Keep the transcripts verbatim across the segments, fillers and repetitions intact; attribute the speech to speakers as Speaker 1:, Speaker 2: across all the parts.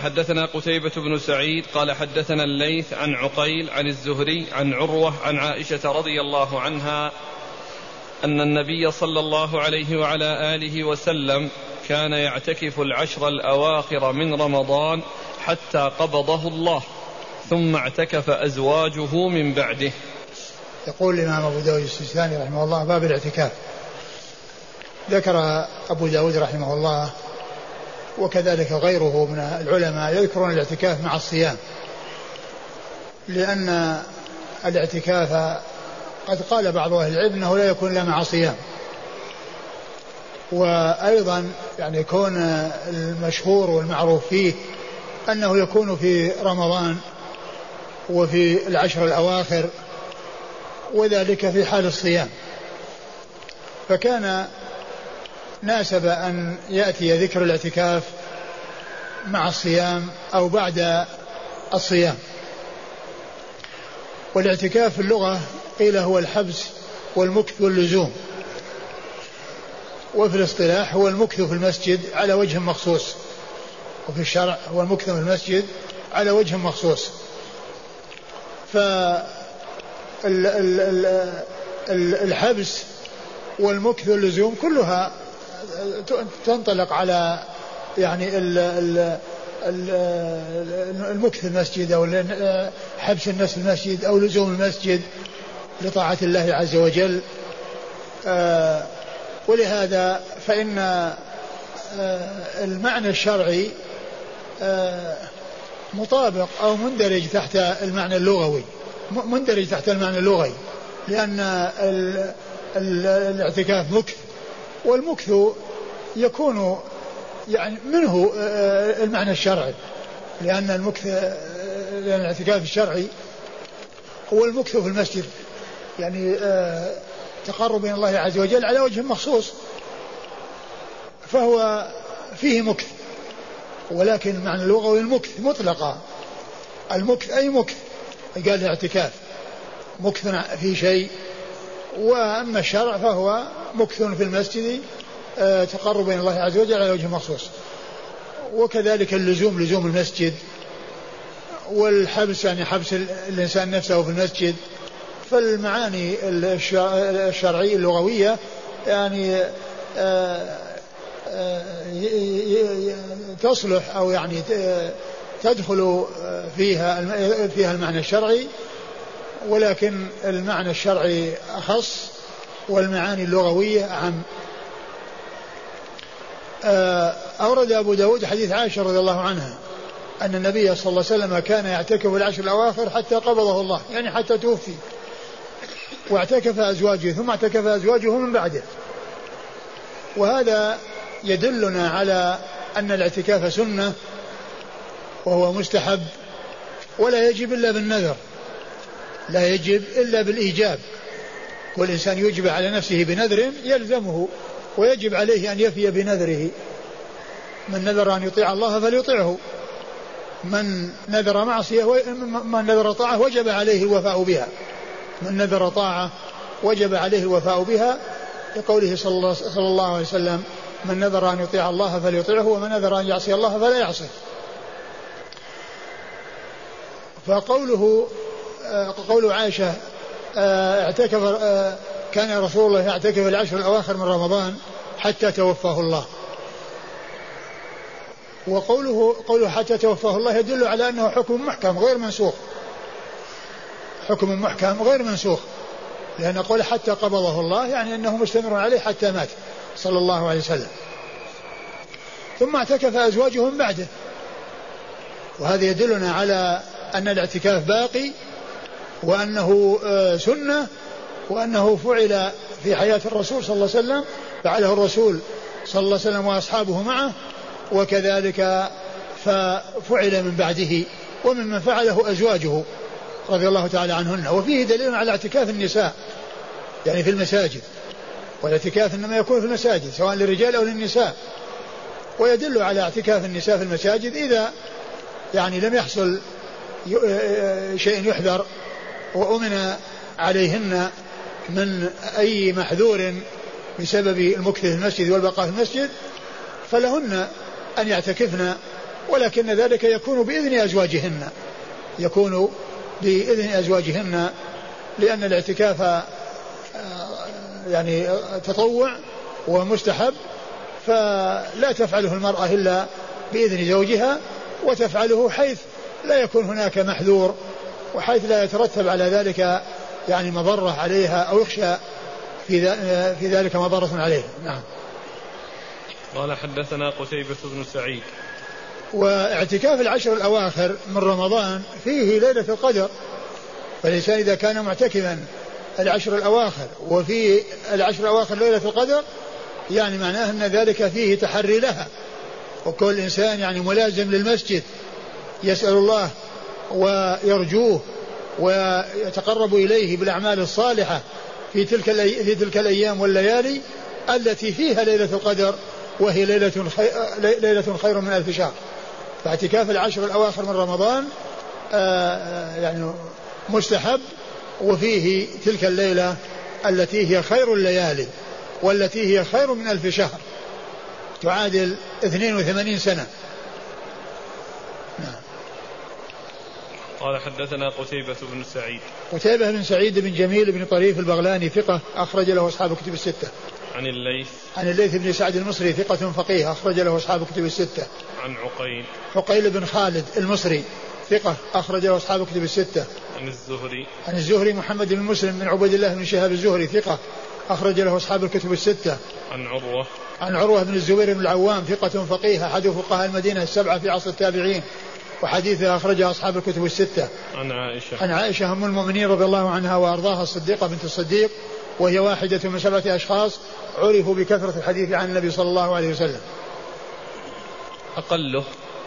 Speaker 1: حدثنا قتيبة بن سعيد قال حدثنا الليث عن عقيل عن الزهري عن عروة عن عائشة رضي الله عنها أن النبي صلى الله عليه وعلى آله وسلم كان يعتكف العشر الأواخر من رمضان حتى قبضه الله ثم اعتكف أزواجه من بعده.
Speaker 2: يقول الإمام أبو داود السجستاني رحمه الله باب الاعتكاف. ذكر أبو داود رحمه الله وكذلك غيره من العلماء يذكرون الاعتكاف مع الصيام، لأن الاعتكاف قد قال بعض أهل العلم أنه لا يكون إلا مع صيام، وأيضا يعني يكون المشهور والمعروف فيه أنه يكون في رمضان وفي العشر الأواخر، وذلك في حال الصيام، فكان ناسب أن يأتي ذكر الاعتكاف مع الصيام أو بعد الصيام. والاعتكاف في اللغة قيل هو الحبس والمكث واللزوم، وفي الاصطلاح هو المكث في المسجد على وجه مخصوص، وفي الشرع هو المكث في المسجد على وجه مخصوص. فالحبس والمكث واللزوم كلها تنطلق على يعني المكث في المسجد أو حبس الناس في المسجد أو لزوم المسجد لطاعة الله عز وجل. ولهذا فإن المعنى الشرعي مطابق أو مندرج تحت المعنى اللغوي، مندرج تحت المعنى اللغوي، لأن الاعتكاف مكث، والمكث يكون يعني منه المعنى الشرعي، لأن المكث لأن الاعتكاف الشرعي هو المكث في المسجد، يعني تقرب إلى الله عز وجل على وجه مخصوص، فهو فيه مكث. ولكن المعنى اللغوي المكث مطلقا، المكث أي مكث، قال الاعتكاف مكث في شيء، وأما الشرع فهو مكث في المسجد تقرب إلى الله عز وجل على وجه مخصوص. وكذلك اللزوم لزوم المسجد، والحبس يعني حبس الإنسان نفسه في المسجد. فالمعاني الشرعية اللغوية يعني تصلح أو يعني تدخل فيها فيها المعنى الشرعي، ولكن المعنى الشرعي أخص والمعاني اللغوية أعم. أورد أبو داود حديث عائشة رضي الله عنها أن النبي صلى الله عليه وسلم كان يعتكف العشر الأواخر حتى قبضه الله، يعني حتى توفي، واعتكف أزواجه ثم اعتكف أزواجه من بعده. وهذا يدلنا على أن الاعتكاف سنة وهو مستحب، ولا يجب إلا بالنذر، لا يجب إلا بالإيجاب، والإنسان يجب على نفسه بنذر يلزمه، ويجب عليه أن يفي بنذره. من نذر أن يطيع الله فليطيعه، من نذر معصية من نذر طاعة وجب عليه الوفاء بها، من نذر طاعة وجب عليه الوفاء بها، لقوله صلى الله عليه وسلم من نذر أن يطيع الله فليطيعه ومن نذر أن يعصي الله فلا يعصيه. فقوله قول عائشة اعتكف كان رسول الله يعتكف العشر الأواخر من رمضان حتى توفاه الله، وقوله قوله حتى توفاه الله يدل على أنه حكم محكم غير منسوخ، حكم محكم غير منسوخ، لأن قول حتى قبضه الله يعني أنه مستمر عليه حتى مات صلى الله عليه وسلم. ثم اعتكف أزواجه من بعده، وهذا يدلنا على أن الاعتكاف باقي، وأنه سنة، وأنه فعل في حياة الرسول صلى الله عليه وسلم، فعله الرسول صلى الله عليه وسلم وأصحابه معه، وكذلك ففعل من بعده وممن فعله أزواجه رضي الله تعالى عنهن. وفيه دليل على اعتكاف النساء يعني في المساجد، والاعتكاف إنما يكون في المساجد سواء للرجال أو للنساء، ويدل على اعتكاف النساء في المساجد إذا يعني لم يحصل شيء يحذر وأمن عليهن من أي محذور بسبب المكث في المسجد والبقاء في المسجد، فلهن أن يعتكفن ولكن ذلك يكون بإذن أزواجهن يكون بإذن أزواجهن لأن الاعتكاف يعني تطوع ومستحب، فلا تفعله المرأة إلا بإذن زوجها، وتفعله حيث لا يكون هناك محذور وحيث لا يترتب على ذلك يعني مضرة عليها أو يخشى في ذلك مضرة عليه. نعم.
Speaker 1: قال حدثنا قتيبة بن سعيد.
Speaker 2: واعتكاف العشر الأواخر من رمضان فيه ليلة القدر، فالإنسان إذا كان معتكفا العشر الأواخر وفي العشر الأواخر ليلة القدر يعني معناه أن ذلك فيه تحري لها، وكل إنسان يعني ملازم للمسجد يسأل الله ويرجوه ويتقرب إليه بالأعمال الصالحة في تلك في تلك الأيام والليالي التي فيها ليلة القدر، وهي ليلة خير, ليلة خير من ألف شهر. فاعتكاف العشر الأواخر من رمضان يعني مستحب، وفيه تلك الليلة التي هي خير الليالي والتي هي خير من ألف شهر، تعادل اثنين وثمانين سنة. نعم.
Speaker 1: قال حدثنا قتيبة بن سعيد.
Speaker 2: قتيبة بن سعيد بن جميل بن طريف البغلاني ثقة أخرج له أصحاب الكتب الستة.
Speaker 1: عن الليث.
Speaker 2: عن الليث بن سعد المصري ثقة فقيه أخرج له أصحاب الكتب الستة.
Speaker 1: عن عقيل.
Speaker 2: عقيل بن خالد المصري ثقة أخرج له أصحاب الكتب الستة.
Speaker 1: عن الزهري.
Speaker 2: عن الزهري محمد بن مسلم بن عبيد الله بن شهاب الزهري ثقة أخرج له أصحاب الكتب الستة.
Speaker 1: عن عروة.
Speaker 2: عن عروة بن الزبير بن العوام ثقة فقيه أحد فقهاء المدينة السبعة في عصر التابعين، وحديثه أخرجه أصحاب الكتب الستة.
Speaker 1: عن عائشة.
Speaker 2: عن عائشة أم المؤمنين رضي الله عنها وأرضاها الصديقة بنت الصديق، وهي واحدة من سبعة أشخاص عرفوا بكثرة الحديث عن النبي صلى الله عليه وسلم.
Speaker 1: أقله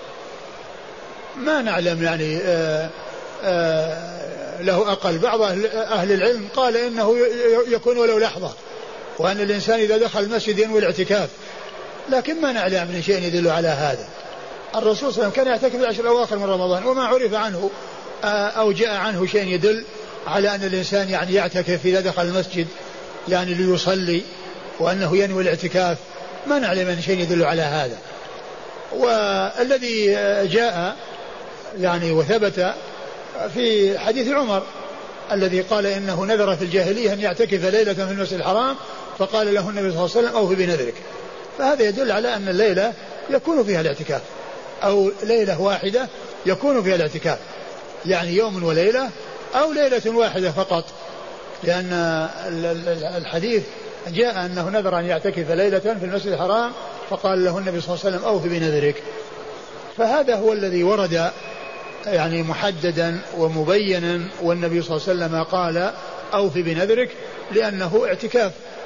Speaker 2: ما نعلم يعني آآ آآ له أقل. بعض أهل العلم قال إنه يكون ولو لحظة، وأن الإنسان إذا دخل المسجد ينوي الاعتكاف، لكن ما نعلم من شيء يدل على هذا. الرسول صلى الله عليه وسلم كان يعتكف العشر الأواخر من رمضان، وما عرف عنه أو جاء عنه شيء يدل على أن الإنسان يعني يعتكف إذا دخل المسجد يعني ليصلي وأنه ينوي الاعتكاف، ما نعلم من شيء يدل على هذا. والذي جاء يعني وثبت في حديث عمر الذي قال إنه نذر في الجاهلية أن يعتكف ليلة في المسجد الحرام، فقال له النبي صلى الله عليه وسلم أوفي بنذرك. فهذا يدل على أن الليلة يكون فيها الاعتكاف، أو ليلة واحدة يكون فيها الاعتكاف، يعني يوم وليلة أو ليلة واحدة فقط، لأن الحديث جاء أنه نذر أن يعتكف ليلة في المسجد الحرام، فقال له النبي صلى الله عليه وسلم أوفي بنذرك. فهذا هو الذي ورد يعني محددا ومبينا، والنبي صلى الله عليه وسلم قال أوفي بنذرك لأنه اعتكاف